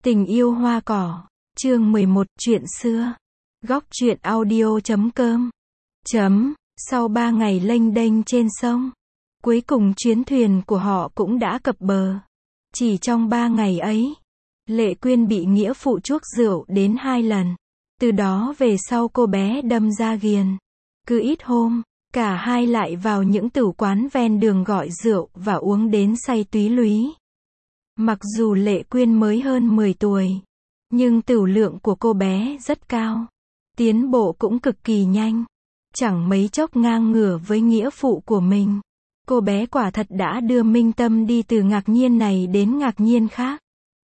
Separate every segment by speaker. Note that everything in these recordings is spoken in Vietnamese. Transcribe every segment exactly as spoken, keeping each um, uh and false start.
Speaker 1: Tình yêu hoa cỏ, chương mười một, chuyện xưa. Góc truyện audio chấm com. Chấm, sau ba ngày lênh đênh trên sông, cuối cùng chuyến thuyền của họ cũng đã cập bờ. Chỉ trong ba ngày ấy, Lệ Quyên bị nghĩa phụ chuốc rượu đến hai lần. Từ đó về sau cô bé đâm ra ghiền. Cứ ít hôm, cả hai lại vào những tửu quán ven đường gọi rượu và uống đến say túy lúy. Mặc dù Lệ Quyên mới hơn mười tuổi, nhưng tửu lượng của cô bé rất cao. Tiến bộ cũng cực kỳ nhanh. Chẳng mấy chốc ngang ngửa với nghĩa phụ của mình. Cô bé quả thật đã đưa Minh Tâm đi từ ngạc nhiên này đến ngạc nhiên khác.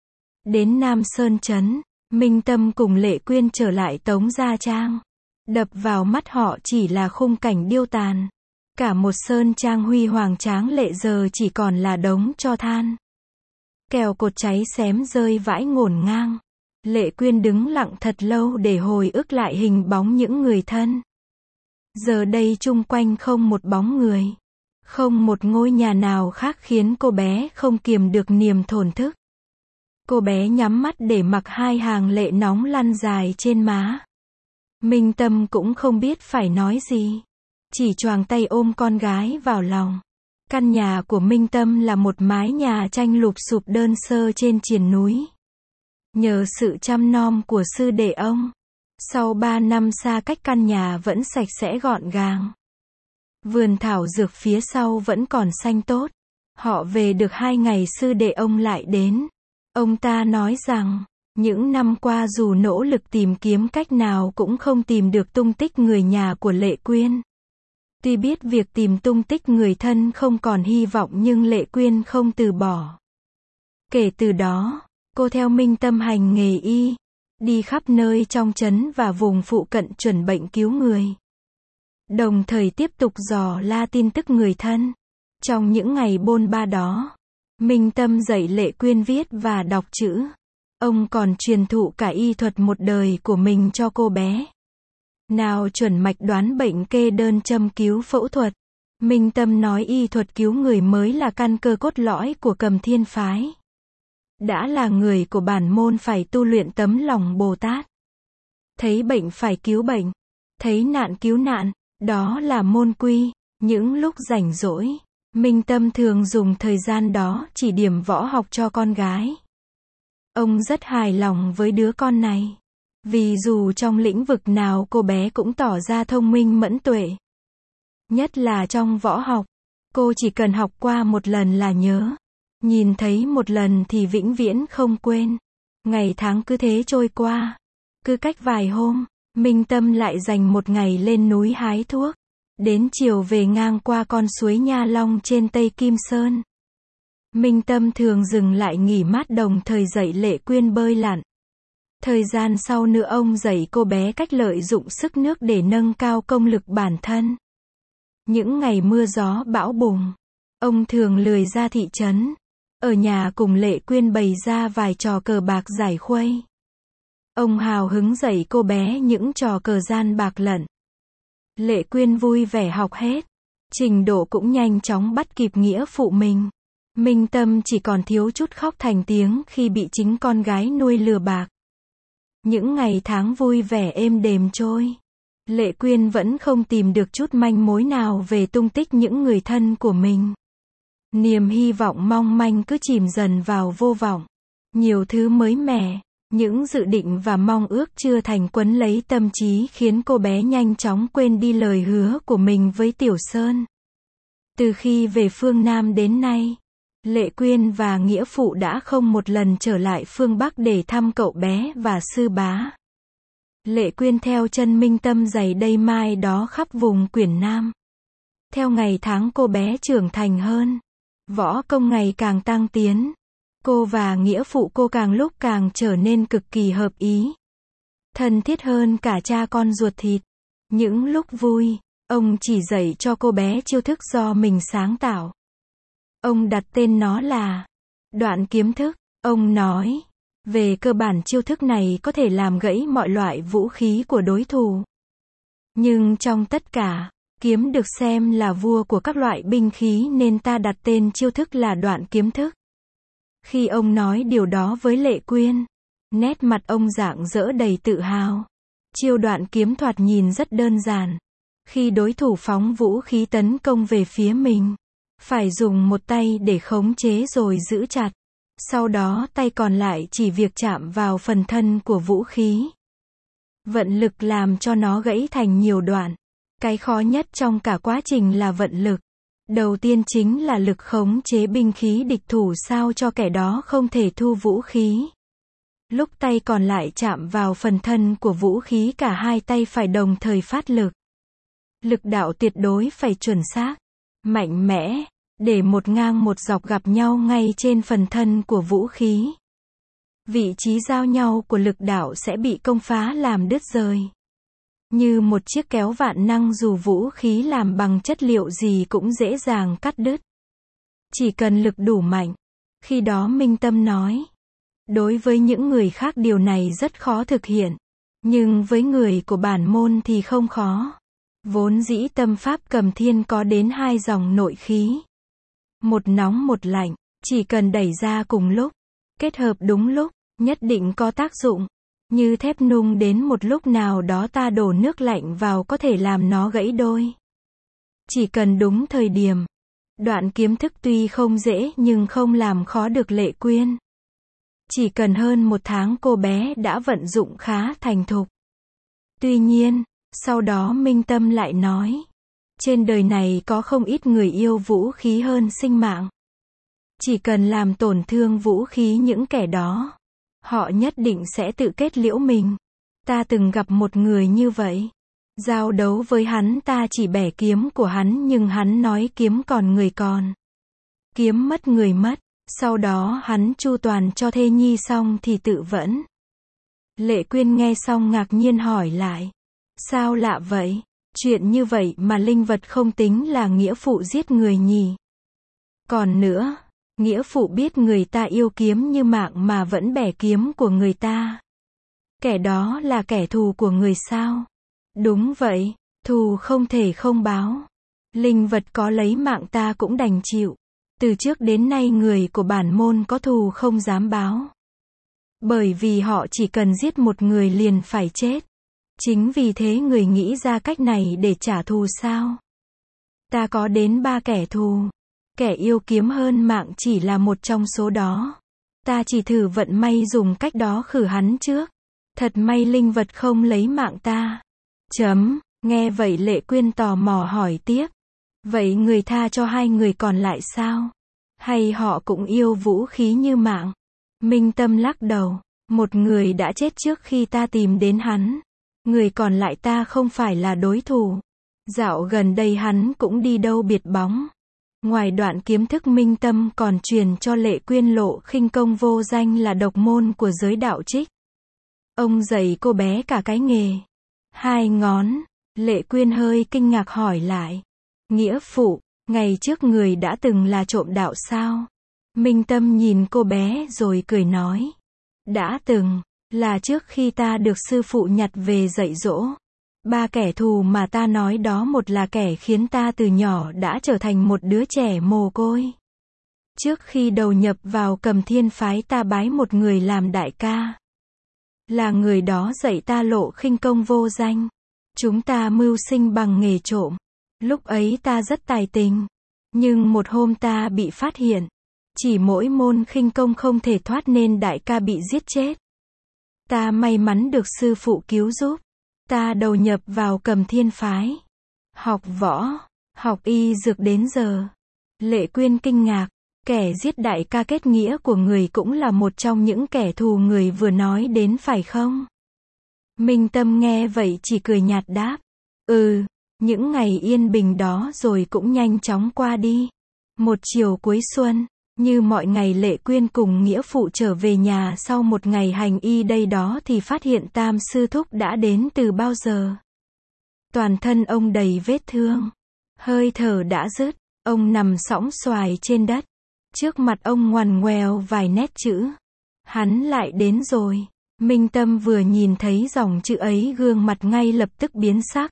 Speaker 1: Đến Nam Sơn Trấn, Minh Tâm cùng Lệ Quyên trở lại Tống Gia Trang. Đập vào mắt họ chỉ là khung cảnh điêu tàn. Cả một sơn trang huy hoàng tráng lệ giờ chỉ còn là đống tro than. Kèo cột cháy xém rơi vãi ngổn ngang. Lệ Quyên đứng lặng thật lâu để hồi ức lại hình bóng những người thân. Giờ đây chung quanh không một bóng người. Không một ngôi nhà nào khác khiến cô bé không kiềm được niềm thổn thức. Cô bé nhắm mắt để mặc hai hàng lệ nóng lăn dài trên má. Minh Tâm cũng không biết phải nói gì. Chỉ choàng tay ôm con gái vào lòng. Căn nhà của Minh Tâm là một mái nhà tranh lụp xụp đơn sơ trên triền núi. Nhờ sự chăm nom của sư đệ ông, sau ba năm xa cách căn nhà vẫn sạch sẽ gọn gàng. Vườn thảo dược phía sau vẫn còn xanh tốt. Họ về được hai ngày sư đệ ông lại đến. Ông ta nói rằng, những năm qua dù nỗ lực tìm kiếm cách nào cũng không tìm được tung tích người nhà của Lệ Quyên. Tuy biết việc tìm tung tích người thân không còn hy vọng nhưng Lệ Quyên không từ bỏ. Kể từ đó, cô theo Minh Tâm hành nghề y, đi khắp nơi trong trấn và vùng phụ cận chuẩn bệnh cứu người. Đồng thời tiếp tục dò la tin tức người thân. Trong những ngày bôn ba đó, Minh Tâm dạy Lệ Quyên viết và đọc chữ. Ông còn truyền thụ cả y thuật một đời của mình cho cô bé. Nào chuẩn mạch đoán bệnh, kê đơn châm cứu phẫu thuật. Minh Tâm nói y thuật cứu người mới là căn cơ cốt lõi của Cầm Thiên phái. Đã là người của bản môn phải tu luyện tấm lòng Bồ Tát. Thấy bệnh phải cứu bệnh. Thấy nạn cứu nạn. Đó là môn quy. Những lúc rảnh rỗi, Minh Tâm thường dùng thời gian đó chỉ điểm võ học cho con gái. Ông rất hài lòng với đứa con này. Vì dù trong lĩnh vực nào cô bé cũng tỏ ra thông minh mẫn tuệ. Nhất là trong võ học. Cô chỉ cần học qua một lần là nhớ. Nhìn thấy một lần thì vĩnh viễn không quên. Ngày tháng cứ thế trôi qua. Cứ cách vài hôm, Minh Tâm lại dành một ngày lên núi hái thuốc. Đến chiều về ngang qua con suối Nha Long trên Tây Kim Sơn. Minh Tâm thường dừng lại nghỉ mát đồng thời dạy Lệ Quyên bơi lặn. Thời gian sau nữa ông dạy cô bé cách lợi dụng sức nước để nâng cao công lực bản thân. Những ngày mưa gió bão bùng, ông thường lười ra thị trấn. Ở nhà cùng Lệ Quyên bày ra vài trò cờ bạc giải khuây. Ông hào hứng dạy cô bé những trò cờ gian bạc lận. Lệ Quyên vui vẻ học hết. Trình độ cũng nhanh chóng bắt kịp nghĩa phụ mình. Minh Tâm chỉ còn thiếu chút khóc thành tiếng khi bị chính con gái nuôi lừa bạc. Những ngày tháng vui vẻ êm đềm trôi. Lệ Quyên vẫn không tìm được chút manh mối nào về tung tích những người thân của mình. Niềm hy vọng mong manh cứ chìm dần vào vô vọng. Nhiều thứ mới mẻ, những dự định và mong ước chưa thành quấn lấy tâm trí khiến cô bé nhanh chóng quên đi lời hứa của mình với Tiểu Sơn. Từ khi về phương Nam đến nay, Lệ Quyên và nghĩa phụ đã không một lần trở lại phương Bắc để thăm cậu bé và sư bá. Lệ Quyên theo chân Minh Tâm giày đây mai đó khắp vùng Quyển Nam. Theo ngày tháng cô bé trưởng thành hơn, võ công ngày càng tăng tiến. Cô và nghĩa phụ cô càng lúc càng trở nên cực kỳ hợp ý. Thân thiết hơn cả cha con ruột thịt. Những lúc vui, ông chỉ dạy cho cô bé chiêu thức do mình sáng tạo. Ông đặt tên nó là Đoạn Kiếm Thức. Ông nói, về cơ bản chiêu thức này có thể làm gãy mọi loại vũ khí của đối thủ. Nhưng trong tất cả, kiếm được xem là vua của các loại binh khí nên ta đặt tên chiêu thức là Đoạn Kiếm Thức. Khi ông nói điều đó với Lệ Quyên, Nét mặt ông rạng rỡ đầy tự hào. Chiêu đoạn kiếm thoạt nhìn rất đơn giản. Khi đối thủ phóng vũ khí tấn công về phía mình, phải dùng một tay để khống chế rồi giữ chặt. Sau đó tay còn lại chỉ việc chạm vào phần thân của vũ khí. Vận lực làm cho nó gãy thành nhiều đoạn. Cái khó nhất trong cả quá trình là vận lực. Đầu tiên chính là lực khống chế binh khí địch thủ sao cho kẻ đó không thể thu vũ khí. Lúc tay còn lại chạm vào phần thân của vũ khí, cả hai tay phải đồng thời phát lực. Lực đạo tuyệt đối phải chuẩn xác, mạnh mẽ, để một ngang một dọc gặp nhau ngay trên phần thân của vũ khí. Vị trí giao nhau của lực đạo sẽ bị công phá làm đứt rời. Như một chiếc kéo vạn năng, dù vũ khí làm bằng chất liệu gì cũng dễ dàng cắt đứt. Chỉ cần lực đủ mạnh. Khi đó Minh Tâm nói. Đối với những người khác điều này rất khó thực hiện. Nhưng với người của bản môn thì không khó. Vốn dĩ tâm pháp Cầm Thiên có đến hai dòng nội khí. Một nóng một lạnh, chỉ cần đẩy ra cùng lúc, kết hợp đúng lúc, nhất định có tác dụng. Như thép nung đến một lúc nào đó ta đổ nước lạnh vào có thể làm nó gãy đôi. Chỉ cần đúng thời điểm. Đoạn kiếm thức tuy không dễ nhưng không làm khó được Lệ Quyên. Chỉ cần hơn một tháng cô bé đã vận dụng khá thành thục. Tuy nhiên, sau đó Minh Tâm lại nói. Trên đời này có không ít người yêu vũ khí hơn sinh mạng. Chỉ cần làm tổn thương vũ khí những kẻ đó, họ nhất định sẽ tự kết liễu mình. Ta từng gặp một người như vậy. Giao đấu với hắn ta chỉ bẻ kiếm của hắn nhưng hắn nói kiếm còn người còn. Kiếm mất người mất. Sau đó hắn chu toàn cho thê nhi xong thì tự vẫn. Lệ Quyên nghe xong ngạc nhiên hỏi lại. Sao lạ vậy? Chuyện như vậy mà linh vật không tính là nghĩa phụ giết người nhỉ? Còn nữa, nghĩa phụ biết người ta yêu kiếm như mạng mà vẫn bẻ kiếm của người ta. Kẻ đó là kẻ thù của người sao? Đúng vậy, thù không thể không báo. Linh vật có lấy mạng ta cũng đành chịu. Từ trước đến nay người của bản môn có thù không dám báo. Bởi vì họ chỉ cần giết một người liền phải chết. Chính vì thế người nghĩ ra cách này để trả thù sao? Ta có đến ba kẻ thù. Kẻ yêu kiếm hơn mạng chỉ là một trong số đó. Ta chỉ thử vận may dùng cách đó khử hắn trước. Thật may linh vật không lấy mạng ta. Chấm, nghe vậy Lệ Quyên tò mò hỏi tiếp. Vậy người tha cho hai người còn lại sao? Hay họ cũng yêu vũ khí như mạng? Minh Tâm lắc đầu. Một người đã chết trước khi ta tìm đến hắn. Người còn lại ta không phải là đối thủ. Dạo gần đây hắn cũng đi đâu biệt bóng. Ngoài đoạn kiếm thức, Minh Tâm còn truyền cho Lệ Quyên Lộ khinh công vô danh là độc môn của giới đạo trích. Ông dạy cô bé cả cái nghề. Hai ngón. Lệ Quyên hơi kinh ngạc hỏi lại. Nghĩa phụ, ngày trước người đã từng là trộm đạo sao? Minh Tâm nhìn cô bé rồi cười nói. Đã từng, là trước khi ta được sư phụ nhặt về dạy dỗ. Ba kẻ thù mà ta nói đó, một là kẻ khiến ta từ nhỏ đã trở thành một đứa trẻ mồ côi. Trước khi đầu nhập vào Cầm Thiên phái ta bái một người làm đại ca. Là người đó dạy ta lộ khinh công vô danh. Chúng ta mưu sinh bằng nghề trộm. Lúc ấy ta rất tài tình. Nhưng một hôm ta bị phát hiện. Chỉ mỗi môn khinh công không thể thoát nên đại ca bị giết chết. Ta may mắn được sư phụ cứu giúp. Ta đầu nhập vào Cầm Thiên phái. Học võ, học y dược đến giờ. Lệ Quyên kinh ngạc. Kẻ giết đại ca kết nghĩa của người cũng là một trong những kẻ thù người vừa nói đến phải không? Minh Tâm nghe vậy chỉ cười nhạt đáp. Ừ, những ngày yên bình đó rồi cũng nhanh chóng qua đi. Một chiều cuối xuân, như mọi ngày Lệ Quyên cùng nghĩa phụ trở về nhà sau một ngày hành y đây đó thì phát hiện Tam sư thúc đã đến từ bao giờ. Toàn thân ông đầy vết thương. Hơi thở đã dứt, ông nằm sõng soài trên đất. Trước mặt ông ngoằn ngoèo vài nét chữ. Hắn lại đến rồi. Minh Tâm vừa nhìn thấy dòng chữ ấy gương mặt ngay lập tức biến sắc.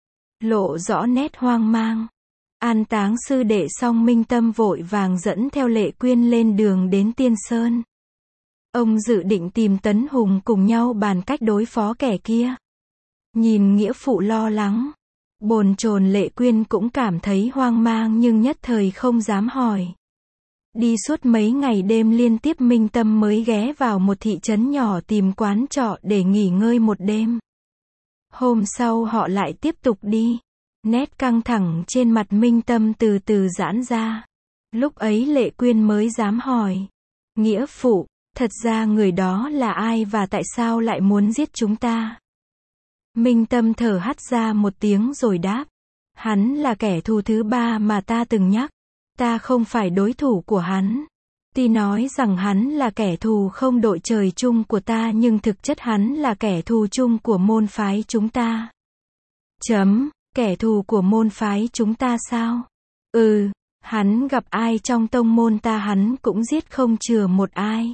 Speaker 1: Lộ rõ nét hoang mang. An táng sư đệ xong Minh Tâm vội vàng dẫn theo Lệ Quyên lên đường đến Tiên Sơn. Ông dự định tìm Tấn Hùng cùng nhau bàn cách đối phó kẻ kia. Nhìn nghĩa phụ lo lắng, bồn chồn Lệ Quyên cũng cảm thấy hoang mang nhưng nhất thời không dám hỏi. Đi suốt mấy ngày đêm liên tiếp Minh Tâm mới ghé vào một thị trấn nhỏ tìm quán trọ để nghỉ ngơi một đêm. Hôm sau họ lại tiếp tục đi. Nét căng thẳng trên mặt Minh Tâm từ từ giãn ra. Lúc ấy Lệ Quyên mới dám hỏi. Nghĩa phụ, thật ra người đó là ai và tại sao lại muốn giết chúng ta? Minh Tâm thở hắt ra một tiếng rồi đáp. Hắn là kẻ thù thứ ba mà ta từng nhắc. Ta không phải đối thủ của hắn. Tuy nói rằng hắn là kẻ thù không đội trời chung của ta nhưng thực chất hắn là kẻ thù chung của môn phái chúng ta. Chấm, kẻ thù của môn phái chúng ta sao? Ừ, hắn gặp ai trong tông môn ta hắn cũng giết không chừa một ai.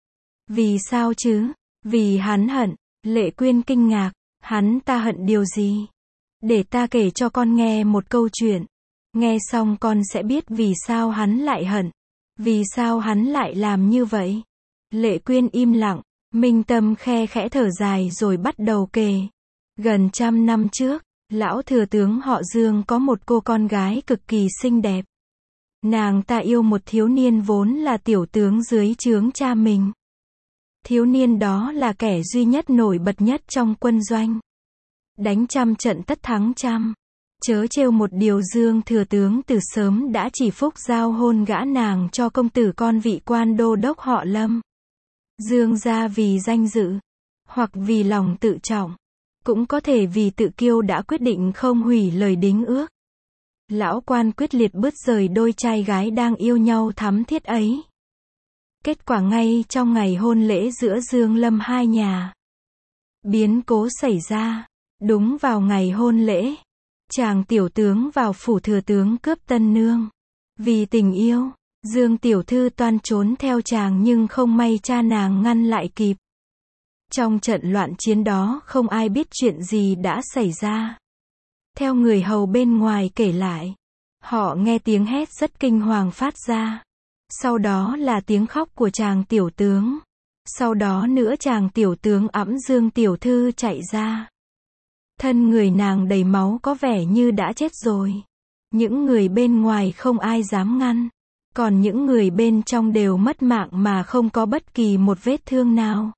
Speaker 1: Vì sao chứ? Vì hắn hận. Lệ Quyên kinh ngạc. Hắn ta hận điều gì? Để ta kể cho con nghe một câu chuyện. Nghe xong con sẽ biết vì sao hắn lại hận. Vì sao hắn lại làm như vậy? Lệ Quyên im lặng. Minh Tâm khe khẽ thở dài rồi bắt đầu kể. Gần trăm năm trước, lão thừa tướng họ Dương có một cô con gái cực kỳ xinh đẹp. Nàng ta yêu một thiếu niên vốn là tiểu tướng dưới trướng cha mình. Thiếu niên đó là kẻ duy nhất nổi bật nhất trong quân doanh. Đánh trăm trận tất thắng trăm. Chớ trêu một điều Dương thừa tướng từ sớm đã chỉ phúc giao hôn gã nàng cho công tử con vị quan đô đốc họ Lâm. Dương gia vì danh dự, hoặc vì lòng tự trọng, cũng có thể vì tự kiêu đã quyết định không hủy lời đính ước. Lão quan quyết liệt bứt rời đôi trai gái đang yêu nhau thắm thiết ấy. Kết quả ngay trong ngày hôn lễ giữa Dương Lâm hai nhà, biến cố xảy ra. Đúng vào ngày hôn lễ, chàng tiểu tướng vào phủ thừa tướng cướp tân nương. Vì tình yêu, Dương tiểu thư toan trốn theo chàng nhưng không may cha nàng ngăn lại kịp. Trong trận loạn chiến đó không ai biết chuyện gì đã xảy ra. Theo người hầu bên ngoài kể lại, họ nghe tiếng hét rất kinh hoàng phát ra. Sau đó là tiếng khóc của chàng tiểu tướng. Sau đó nữa chàng tiểu tướng ẵm Dương tiểu thư chạy ra. Thân người nàng đầy máu có vẻ như đã chết rồi. Những người bên ngoài không ai dám ngăn. Còn những người bên trong đều mất mạng mà không có bất kỳ một vết thương nào.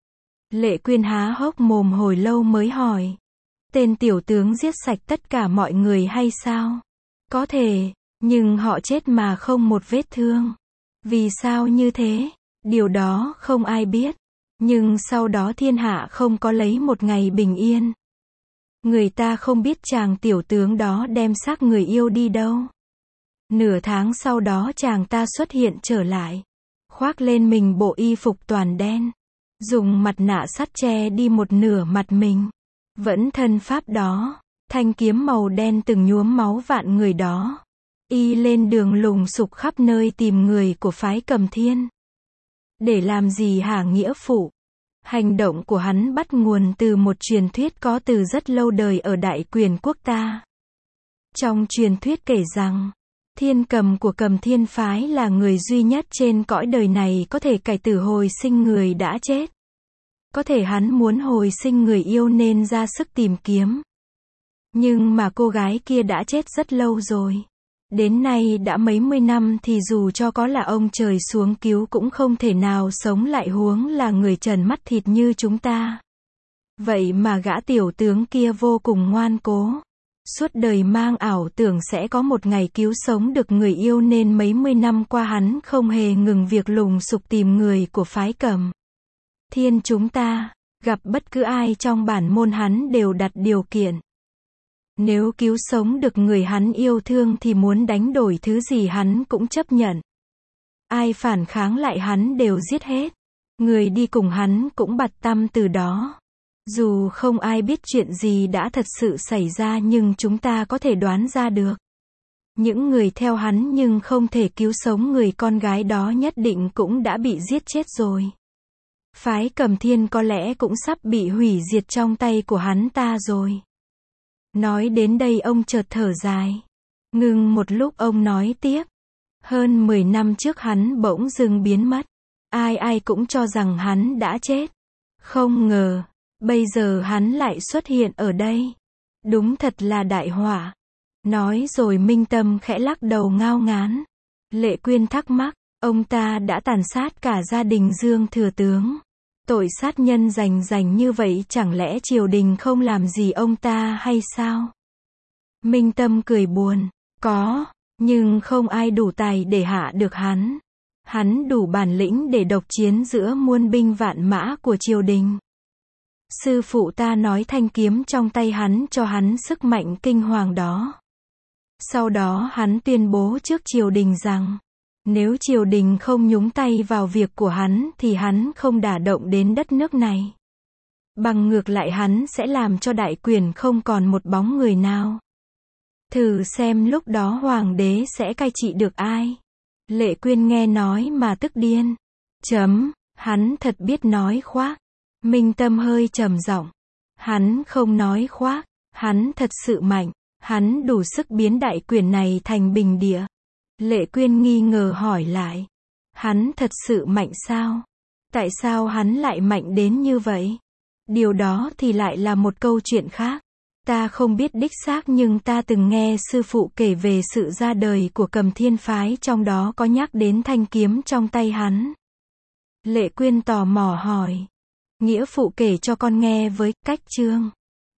Speaker 1: Lệ Quyên há hốc mồm hồi lâu mới hỏi. Tên tiểu tướng giết sạch tất cả mọi người hay sao? Có thể, nhưng họ chết mà không một vết thương. Vì sao như thế? Điều đó không ai biết. Nhưng sau đó thiên hạ không có lấy một ngày bình yên. Người ta không biết chàng tiểu tướng đó đem xác người yêu đi đâu. Nửa tháng sau đó chàng ta xuất hiện trở lại. Khoác lên mình bộ y phục toàn đen. Dùng mặt nạ sắt che đi một nửa mặt mình. Vẫn thân pháp đó. Thanh kiếm màu đen từng nhuốm máu vạn người đó. Y lên đường lùng sục khắp nơi tìm người của phái Cầm Thiên. Để làm gì hả nghĩa phụ? Hành động của hắn bắt nguồn từ một truyền thuyết có từ rất lâu đời ở Đại Quyền quốc ta. Trong truyền thuyết kể rằng, Thiên Cầm của Cầm Thiên phái là người duy nhất trên cõi đời này có thể cải tử hồi sinh người đã chết. Có thể hắn muốn hồi sinh người yêu nên ra sức tìm kiếm. Nhưng mà cô gái kia đã chết rất lâu rồi. Đến nay đã mấy mươi năm thì dù cho có là ông trời xuống cứu cũng không thể nào sống lại huống là người trần mắt thịt như chúng ta. Vậy mà gã tiểu tướng kia vô cùng ngoan cố. Suốt đời mang ảo tưởng sẽ có một ngày cứu sống được người yêu nên mấy mươi năm qua hắn không hề ngừng việc lùng sục tìm người của phái Cầm Thiên chúng ta. Gặp bất cứ ai trong bản môn hắn đều đặt điều kiện. Nếu cứu sống được người hắn yêu thương thì muốn đánh đổi thứ gì hắn cũng chấp nhận. Ai phản kháng lại hắn đều giết hết. Người đi cùng hắn cũng bặt tăm từ đó. Dù không ai biết chuyện gì đã thật sự xảy ra nhưng chúng ta có thể đoán ra được. Những người theo hắn nhưng không thể cứu sống người con gái đó nhất định cũng đã bị giết chết rồi. Phái Cầm Thiên có lẽ cũng sắp bị hủy diệt trong tay của hắn ta rồi. Nói đến đây ông chợt thở dài. Ngừng một lúc ông nói tiếp. Hơn mười năm trước hắn bỗng dưng biến mất. Ai ai cũng cho rằng hắn đã chết. Không ngờ, bây giờ hắn lại xuất hiện ở đây. Đúng thật là đại họa. Nói rồi Minh Tâm khẽ lắc đầu ngao ngán. Lệ Quyên thắc mắc, ông ta đã tàn sát cả gia đình Dương thừa tướng. Tội sát nhân rành rành như vậy chẳng lẽ triều đình không làm gì ông ta hay sao? Minh Tâm cười buồn, có, nhưng không ai đủ tài để hạ được hắn. Hắn đủ bản lĩnh để độc chiến giữa muôn binh vạn mã của triều đình. Sư phụ ta nói thanh kiếm trong tay hắn cho hắn sức mạnh kinh hoàng đó. Sau đó hắn tuyên bố trước triều đình rằng, nếu triều đình không nhúng tay vào việc của hắn thì hắn không đả động đến đất nước này. Bằng ngược lại hắn sẽ làm cho đại quyền không còn một bóng người nào. Thử xem lúc đó hoàng đế sẽ cai trị được ai. Lệ Quyên nghe nói mà tức điên. Chấm, hắn thật biết nói khoác. Minh Tâm hơi trầm giọng. Hắn không nói khoác, hắn thật sự mạnh, hắn đủ sức biến đại quyền này thành bình địa. Lệ Quyên nghi ngờ hỏi lại. Hắn thật sự mạnh sao? Tại sao hắn lại mạnh đến như vậy? Điều đó thì lại là một câu chuyện khác. Ta không biết đích xác nhưng ta từng nghe sư phụ kể về sự ra đời của Cầm Thiên phái, trong đó có nhắc đến thanh kiếm trong tay hắn. Lệ Quyên tò mò hỏi. Nghĩa phụ kể cho con nghe với, cách chương.